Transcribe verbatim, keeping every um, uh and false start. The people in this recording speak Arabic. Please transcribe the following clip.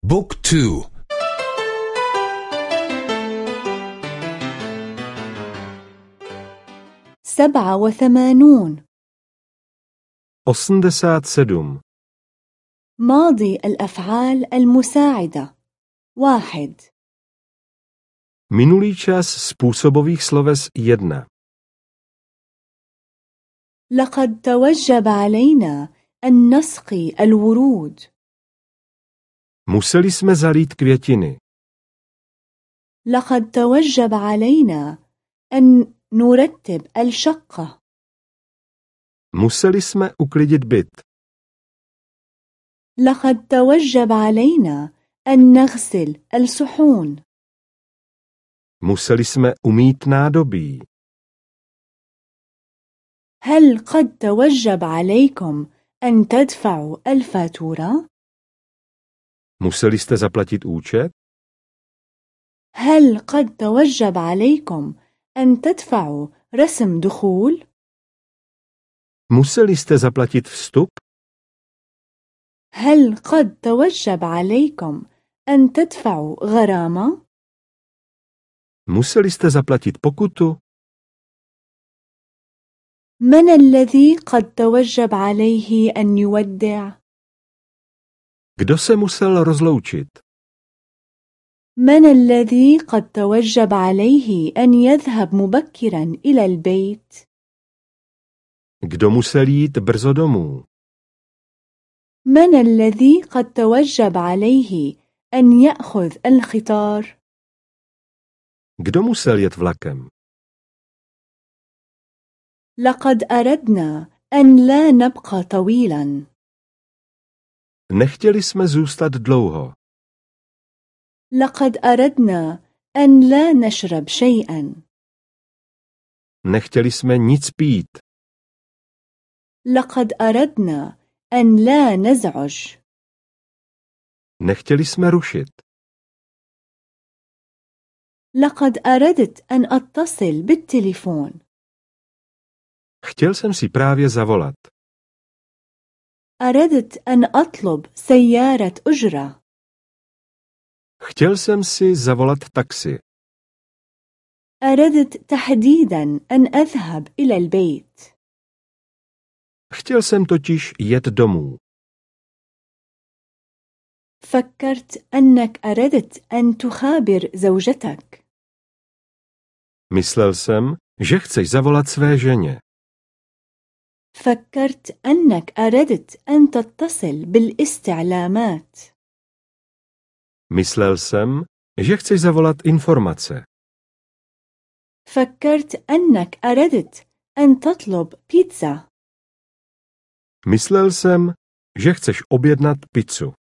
بوك تو. سبعة وثمانون. osmdesát sedm. ماضي الأفعال المساعدة واحد. Minulý čas způsobových sloves jedna. لقد توجب علينا أن نسقي الورود. Museli jsme zalít květiny. لقد توجب علينا أن نرتب الشقة. Museli jsme uklidit byt. لقد توجب علينا أن نغسل الصحون. Museli jsme umýt nádobí. هل قد توجب عليكم أن تدفعوا الفاتورة؟ Museli jste zaplatit účet? هل قد توجب عليكم أن تدفعوا رسم دخول؟ Museli jste zaplatit vstup? هل قد توجب عليكم أن تدفعوا غرامة؟ Museli jste zaplatit pokutu? من الذي قد توجب عليه أن يودع؟ Kdo se musel rozloučit? من الذي قد توجب عليه أن يذهب مبكرا إلى البيت؟ Kdo musel jít brzo domů? من الذي قد توجب عليه أن يأخذ القطار؟ Kdo musel jet vlakem? لقد أردنا أن لا نبقى طويلا. Nechtěli jsme zůstat dlouho. لقد أردنا أن لا نشرب شيئا. Nechtěli jsme nic pít. لقد أردنا أن لا نزعج. Nechtěli jsme rušit. لقد أردت أن أتصل بالتليفون. Chtěl jsem si právě zavolat. أردت أن أطلب سيارة أجرة. Chtěl jsem si zavolat taxi. أردت تحديدا أن أذهب إلى البيت. Chtěl jsem totiž jet domů. فكرت أنك أردت أن تخابر زوجتك. Myslel jsem, že chceš zavolat své ženě. فكرت أنك أردت أن تتصل بالاستعلامات. Myslel jsem, že chceš zavolat informace. فكرت أنك أردت أن تطلب بيتزا. Myslel jsem, že chceš objednat pizzu.